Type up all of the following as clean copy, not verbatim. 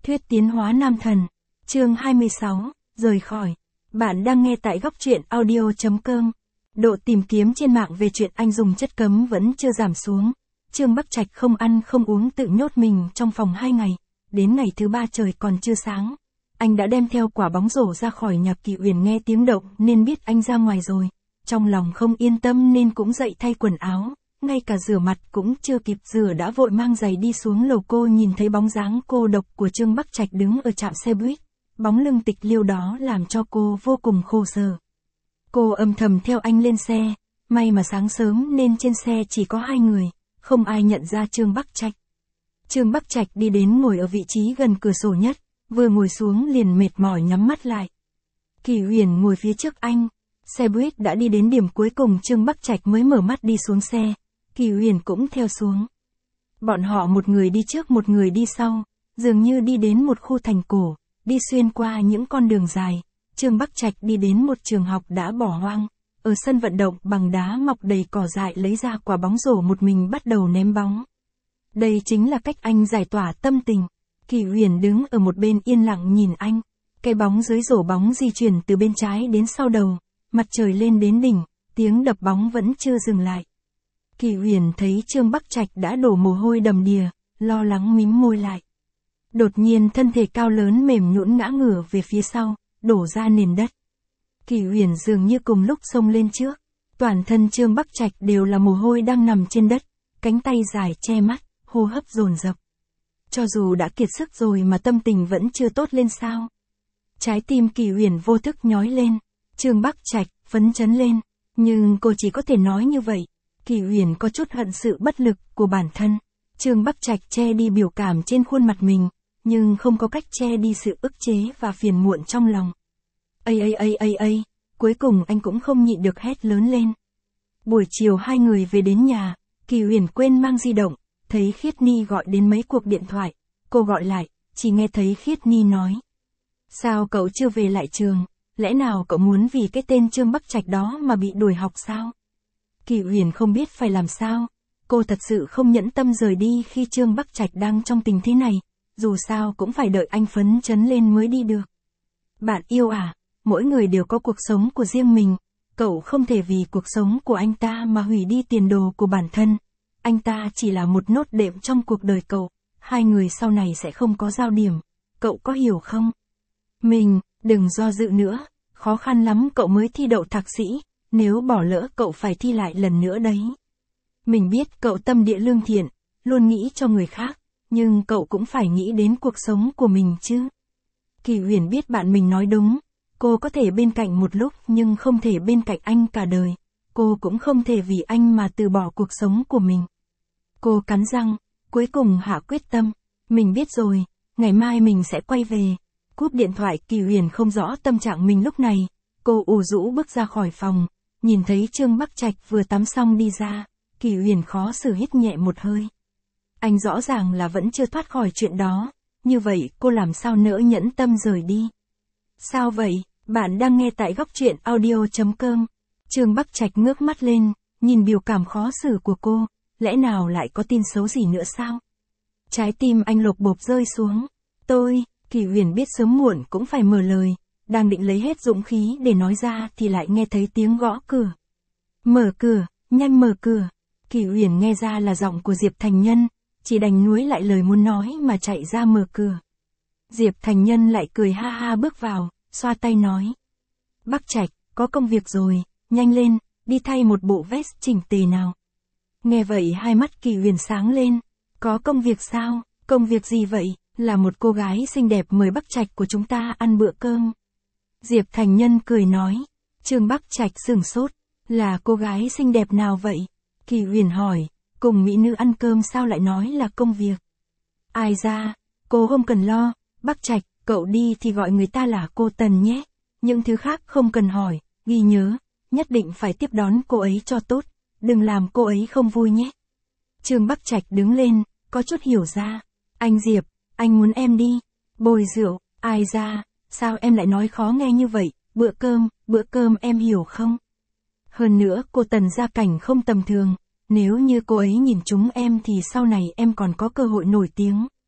Thuyết tiến hóa nam thần. Chương 26, rời khỏi. Bạn đang nghe tại góc truyện audio.com. Độ tìm kiếm trên mạng về chuyện anh dùng chất cấm vẫn chưa giảm xuống. Trương Bắc Trạch không ăn không uống tự nhốt mình trong phòng 2 ngày. Đến ngày thứ 3 trời còn chưa sáng. Anh đã đem theo quả bóng rổ ra khỏi nhà Kỳ Uyển, nghe tiếng động nên biết anh ra ngoài rồi. Trong lòng không yên tâm nên cũng dậy thay quần áo. Ngay cả rửa mặt cũng chưa kịp rửa đã vội mang giày đi xuống lầu. Cô nhìn thấy bóng dáng cô độc của Trương Bắc Trạch đứng ở trạm xe buýt. Bóng lưng tịch liêu đó làm cho cô vô cùng khổ sở. Cô âm thầm theo anh lên xe. May mà sáng sớm nên trên xe chỉ có 2 người. Không ai nhận ra Trương Bắc Trạch. Trương Bắc Trạch đi đến ngồi ở vị trí gần cửa sổ nhất. Vừa ngồi xuống liền mệt mỏi nhắm mắt lại. Kỳ Uyển ngồi phía trước anh. Xe buýt đã đi đến điểm cuối cùng, Trương Bắc Trạch mới mở mắt đi xuống xe. Kỳ Uyển cũng theo xuống. Bọn họ một người đi trước một người đi sau, dường như đi đến một khu thành cổ, đi xuyên qua những con đường dài. Trương Bắc Trạch đi đến một trường học đã bỏ hoang. Ở sân vận động bằng đá mọc đầy cỏ dại lấy ra quả bóng rổ một mình bắt đầu ném bóng. Đây chính là cách anh giải tỏa tâm tình. Kỳ Uyển đứng ở một bên yên lặng nhìn anh. Cái bóng dưới rổ bóng di chuyển từ bên trái đến sau đầu. Mặt trời lên đến đỉnh, tiếng đập bóng vẫn chưa dừng lại. Kỳ Uyển thấy Trương Bắc Trạch đã đổ mồ hôi đầm đìa, lo lắng mím môi lại. Đột nhiên thân thể cao lớn mềm nhũn ngã ngửa về phía sau, đổ ra nền đất. Kỳ Uyển dường như cùng lúc xông lên trước. Toàn thân Trương Bắc Trạch đều là mồ hôi đang nằm trên đất, cánh tay dài che mắt, hô hấp dồn dập. Cho dù đã kiệt sức rồi mà tâm tình vẫn chưa tốt lên sao? Trái tim Kỳ Uyển vô thức nhói lên. Trương Bắc Trạch, phấn chấn lên. Nhưng cô chỉ có thể nói như vậy. Kỳ Uyển có chút hận sự bất lực của bản thân. Trương Bắc Trạch che đi biểu cảm trên khuôn mặt mình, nhưng không có cách che đi sự ức chế và phiền muộn trong lòng. Ây, cuối cùng anh cũng không nhịn được hét lớn lên. Buổi chiều 2 người về đến nhà, Kỳ Uyển quên mang di động, thấy Khiết Ni gọi đến mấy cuộc điện thoại. Cô gọi lại, chỉ nghe thấy Khiết Ni nói. Sao cậu chưa về lại trường? Lẽ nào cậu muốn vì cái tên Trương Bắc Trạch đó mà bị đuổi học sao? Kỳ Uyển không biết phải làm sao. Cô thật sự không nhẫn tâm rời đi khi Trương Bắc Trạch đang trong tình thế này. Dù sao cũng phải đợi anh phấn chấn lên mới đi được. Bạn yêu à, mỗi người đều có cuộc sống của riêng mình. Cậu không thể vì cuộc sống của anh ta mà hủy đi tiền đồ của bản thân. Anh ta chỉ là một nốt đệm trong cuộc đời cậu. 2 người sau này sẽ không có giao điểm. Cậu có hiểu không? Đừng do dự nữa. Khó khăn lắm cậu mới thi đậu thạc sĩ. Nếu bỏ lỡ cậu phải thi lại lần nữa đấy. Mình biết cậu tâm địa lương thiện, luôn nghĩ cho người khác, nhưng cậu cũng phải nghĩ đến cuộc sống của mình chứ. Kỳ Uyển biết bạn mình nói đúng. Cô có thể bên cạnh một lúc nhưng không thể bên cạnh anh cả đời. Cô cũng không thể vì anh mà từ bỏ cuộc sống của mình. Cô cắn răng, cuối cùng hạ quyết tâm. Mình biết rồi, ngày mai mình sẽ quay về. Cúp điện thoại, Kỳ Uyển không rõ tâm trạng mình lúc này. Cô ủ rũ bước ra khỏi phòng. Nhìn thấy Trương Bắc Trạch vừa tắm xong đi ra, Kỳ Uyển khó xử hít nhẹ một hơi. Anh rõ ràng là vẫn chưa thoát khỏi chuyện đó, như vậy cô làm sao nỡ nhẫn tâm rời đi. Sao vậy, bạn đang nghe tại góc truyện audio.com. Trương Bắc Trạch ngước mắt lên, nhìn biểu cảm khó xử của cô, lẽ nào lại có tin xấu gì nữa sao? Trái tim anh lột bột rơi xuống. Kỳ Uyển biết sớm muộn cũng phải mở lời. Đang định lấy hết dũng khí để nói ra thì lại nghe thấy tiếng gõ cửa. Mở cửa, nhanh mở cửa. Kỳ Uyển nghe ra là giọng của Diệp Thành Nhân, chỉ đành nuối lại lời muốn nói mà chạy ra mở cửa. Diệp Thành Nhân lại cười ha ha bước vào, xoa tay nói. Bắc Trạch, có công việc rồi, nhanh lên, đi thay một bộ vest chỉnh tề nào. Nghe vậy hai mắt Kỳ Uyển sáng lên. Có công việc sao? Công việc gì vậy? Là một cô gái xinh đẹp mời Bắc Trạch của chúng ta ăn bữa cơm. Diệp Thành Nhân cười nói. Trương Bắc Trạch sửng sốt. Là cô gái xinh đẹp nào vậy? Kỳ Uyển hỏi. Cùng mỹ nữ ăn cơm sao lại nói là công việc? Ai ra, cô không cần lo. Bắc Trạch, cậu đi thì gọi người ta là cô Tần nhé. Những thứ khác không cần hỏi, ghi nhớ. Nhất định phải tiếp đón cô ấy cho tốt. Đừng làm cô ấy không vui nhé. Trương Bắc Trạch đứng lên, có chút hiểu ra. Anh Diệp, anh muốn em đi. Bồi rượu, ai ra, sao em lại nói khó nghe như vậy? Bữa cơm em hiểu không? Hơn nữa cô Tần gia cảnh không tầm thường. Nếu như cô ấy nhìn chúng em thì sau này em còn có cơ hội nổi tiếng.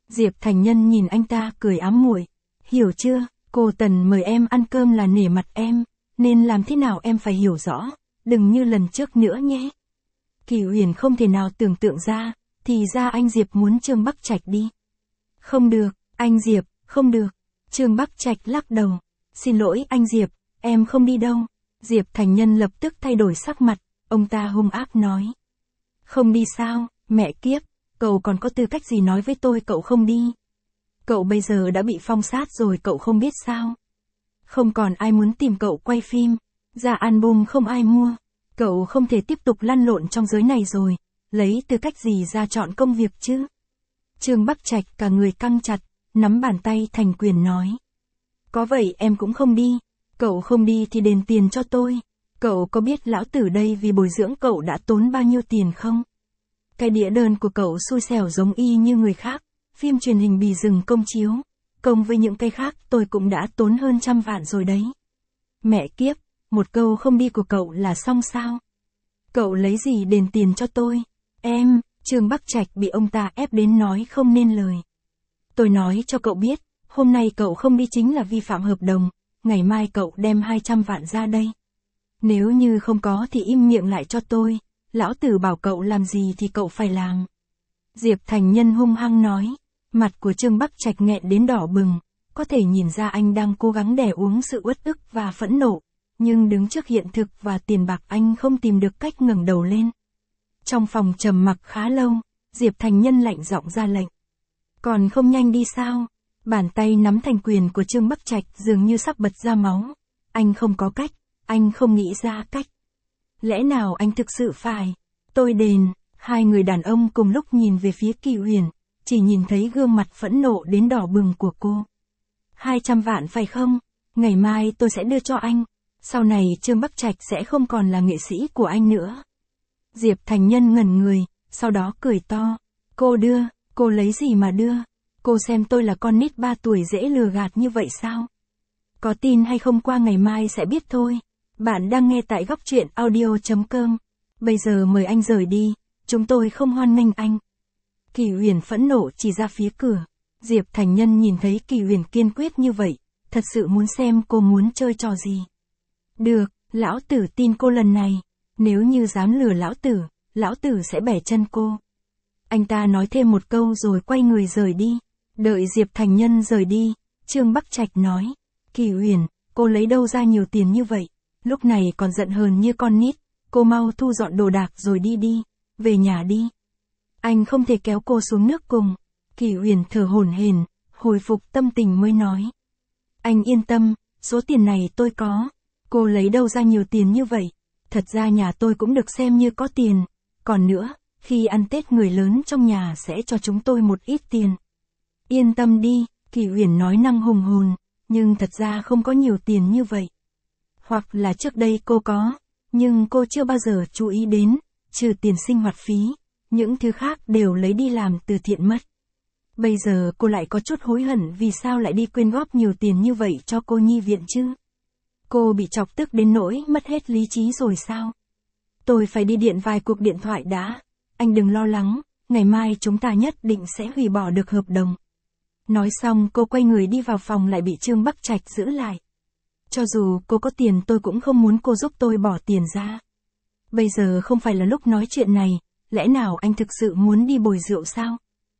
Diệp Thành Nhân nhìn anh ta cười ám muội. Hiểu chưa, cô Tần mời em ăn cơm là nể mặt em, nên làm thế nào em phải hiểu rõ, đừng như lần trước nữa nhé. Kỳ Uyển không thể nào tưởng tượng ra, thì ra anh Diệp muốn Trương Bắc Trạch đi. Không được, anh Diệp, không được. Trương Bắc Trạch lắc đầu. Xin lỗi anh Diệp, em không đi đâu. Diệp Thành Nhân lập tức thay đổi sắc mặt, ông ta hung ác nói. Không đi sao, mẹ kiếp, cậu còn có tư cách gì nói với tôi cậu không đi. Cậu bây giờ đã bị phong sát rồi cậu không biết sao. Không còn ai muốn tìm cậu quay phim, ra album không ai mua. Cậu không thể tiếp tục lăn lộn trong giới này rồi, lấy tư cách gì ra chọn công việc chứ. Trương Bắc Trạch cả người căng chặt, nắm bàn tay thành quyền nói. Có vậy em cũng không đi, cậu không đi thì đền tiền cho tôi. Cậu có biết lão tử đây vì bồi dưỡng cậu đã tốn bao nhiêu tiền không? Cái đĩa đơn của cậu xui xẻo giống y như người khác, phim truyền hình bì rừng công chiếu, công với những cái khác tôi cũng đã tốn hơn 100 vạn rồi đấy. Mẹ kiếp, một câu không đi của cậu là xong sao? Cậu lấy gì đền tiền cho tôi? Em, Trương Bắc Trạch bị ông ta ép đến nói không nên lời. Tôi nói cho cậu biết, hôm nay cậu không đi chính là vi phạm hợp đồng, ngày mai cậu đem 200 vạn ra đây. Nếu như không có thì im miệng lại cho tôi, lão tử bảo cậu làm gì thì cậu phải làm. Diệp Thành Nhân hung hăng nói, mặt của Trương Bắc Trạch nghẹn đến đỏ bừng, có thể nhìn ra anh đang cố gắng đè uống sự uất ức và phẫn nộ, nhưng đứng trước hiện thực và tiền bạc anh không tìm được cách ngẩng đầu lên. Trong phòng trầm mặc khá lâu, Diệp Thành Nhân lạnh giọng ra lệnh. Còn không nhanh đi sao? Bàn tay nắm thành quyền của Trương Bắc Trạch dường như sắp bật ra máu. Anh không có cách, anh không nghĩ ra cách. Lẽ nào anh thực sự phải? Tôi đền. Hai người đàn ông cùng lúc nhìn về phía Kỳ Uyển, chỉ nhìn thấy gương mặt phẫn nộ đến đỏ bừng của cô. 200 vạn phải không? Ngày mai tôi sẽ đưa cho anh. Sau này Trương Bắc Trạch sẽ không còn là nghệ sĩ của anh nữa. Diệp Thành Nhân ngẩn người, sau đó cười to. Cô đưa, cô lấy gì mà đưa? Cô xem tôi là con nít 3 tuổi dễ lừa gạt như vậy sao? Có tin hay không qua ngày mai sẽ biết thôi. Bạn đang nghe tại góc truyện audio.com. Bây giờ mời anh rời đi, chúng tôi không hoan nghênh anh. Kỳ Uyển phẫn nộ chỉ ra phía cửa. Diệp Thành Nhân nhìn thấy Kỳ Uyển kiên quyết như vậy, thật sự muốn xem cô muốn chơi trò gì. Được, lão tử tin cô lần này. Nếu như dám lừa lão tử sẽ bẻ chân cô. Anh ta nói thêm một câu rồi quay người rời đi. Đợi Diệp Thành Nhân rời đi, Trương Bắc Trạch nói. Kỳ Uyển, cô lấy đâu ra nhiều tiền như vậy? Lúc này còn giận hờn như con nít. Cô mau thu dọn đồ đạc rồi đi đi. Về nhà đi. Anh không thể kéo cô xuống nước cùng. Kỳ Uyển thở hổn hển, hồi phục tâm tình mới nói. Anh yên tâm, số tiền này tôi có. Cô lấy đâu ra nhiều tiền như vậy? Thật ra nhà tôi cũng được xem như có tiền. Còn nữa, khi ăn Tết người lớn trong nhà sẽ cho chúng tôi một ít tiền. Yên tâm đi, Kỳ Uyển nói năng hùng hồn, nhưng thật ra không có nhiều tiền như vậy. Hoặc là trước đây cô có, nhưng cô chưa bao giờ chú ý đến, trừ tiền sinh hoạt phí, những thứ khác đều lấy đi làm từ thiện mất. Bây giờ cô lại có chút hối hận vì sao lại đi quyên góp nhiều tiền như vậy cho cô nhi viện chứ. Cô bị chọc tức đến nỗi mất hết lý trí rồi sao? Tôi phải đi điện vài cuộc điện thoại đã. Anh đừng lo lắng, ngày mai chúng ta nhất định sẽ hủy bỏ được hợp đồng. Nói xong cô quay người đi vào phòng lại bị Trương Bắc Trạch giữ lại. Cho dù cô có tiền tôi cũng không muốn cô giúp tôi bỏ tiền ra. Bây giờ không phải là lúc nói chuyện này, lẽ nào anh thực sự muốn đi bồi rượu sao?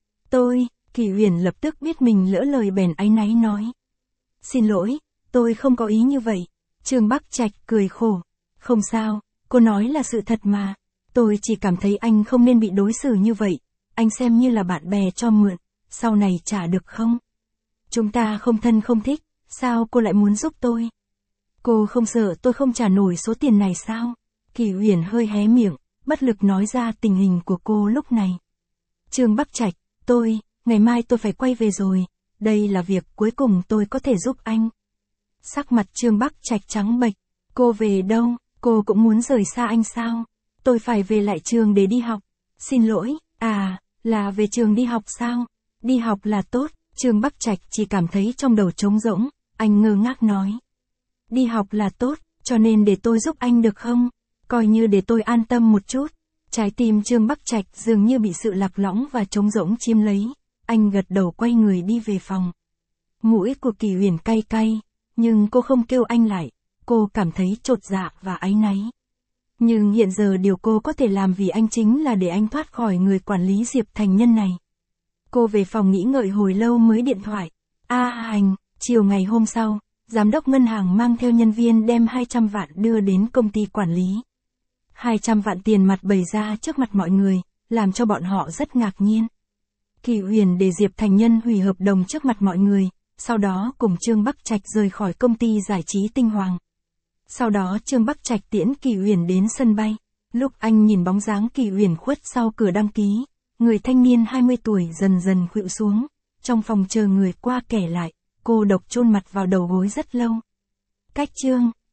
Kỳ Uyển lập tức biết mình lỡ lời bèn áy náy nói. Xin lỗi, tôi không có ý như vậy. Trương Bắc Trạch cười khổ. Không sao, cô nói là sự thật mà. Tôi chỉ cảm thấy anh không nên bị đối xử như vậy. Anh xem như là bạn bè cho mượn, sau này trả được không? Chúng ta không thân không thích, sao cô lại muốn giúp tôi? Cô không sợ tôi không trả nổi số tiền này sao? Kỳ Uyển hơi hé miệng, bất lực nói ra tình hình của cô lúc này. Trương Bắc Trạch, ngày mai tôi phải quay về rồi. Đây là việc cuối cùng tôi có thể giúp anh. Sắc mặt Trương Bắc Trạch trắng bệch. Cô về đâu? Cô cũng muốn rời xa anh sao? Tôi phải về lại trường để đi học. Xin lỗi, là về trường đi học sao? Đi học là tốt. Trương Bắc Trạch chỉ cảm thấy trong đầu trống rỗng, anh ngơ ngác nói. Đi học là tốt, cho nên để tôi giúp anh được không? Coi như để tôi an tâm một chút. Trái tim Trương Bắc Trạch dường như bị sự lạc lõng và trống rỗng chiếm lấy. Anh gật đầu quay người đi về phòng. Mũi của Kỳ Huyền cay cay, nhưng cô không kêu anh lại, cô cảm thấy chột dạ và áy náy. Nhưng hiện giờ điều cô có thể làm vì anh chính là để anh thoát khỏi người quản lý Diệp Thành Nhân này. Cô về phòng nghĩ ngợi hồi lâu mới điện thoại. Hành, chiều ngày hôm sau, giám đốc ngân hàng mang theo nhân viên đem 200 vạn đưa đến công ty quản lý. 200 vạn tiền mặt bày ra trước mặt mọi người, làm cho bọn họ rất ngạc nhiên. Kỳ Huyền để Diệp Thành Nhân hủy hợp đồng trước mặt mọi người, sau đó cùng Trương Bắc Trạch rời khỏi công ty giải trí Tinh Hoàng. Sau đó Trương Bắc Trạch tiễn Kỳ Huyền đến sân bay. Lúc anh nhìn bóng dáng Kỳ Huyền khuất sau cửa đăng ký, người thanh niên 20 tuổi dần dần khuỵu xuống. Trong phòng chờ người qua kẻ lại, cô độc chôn mặt vào đầu gối rất lâu. Cách chương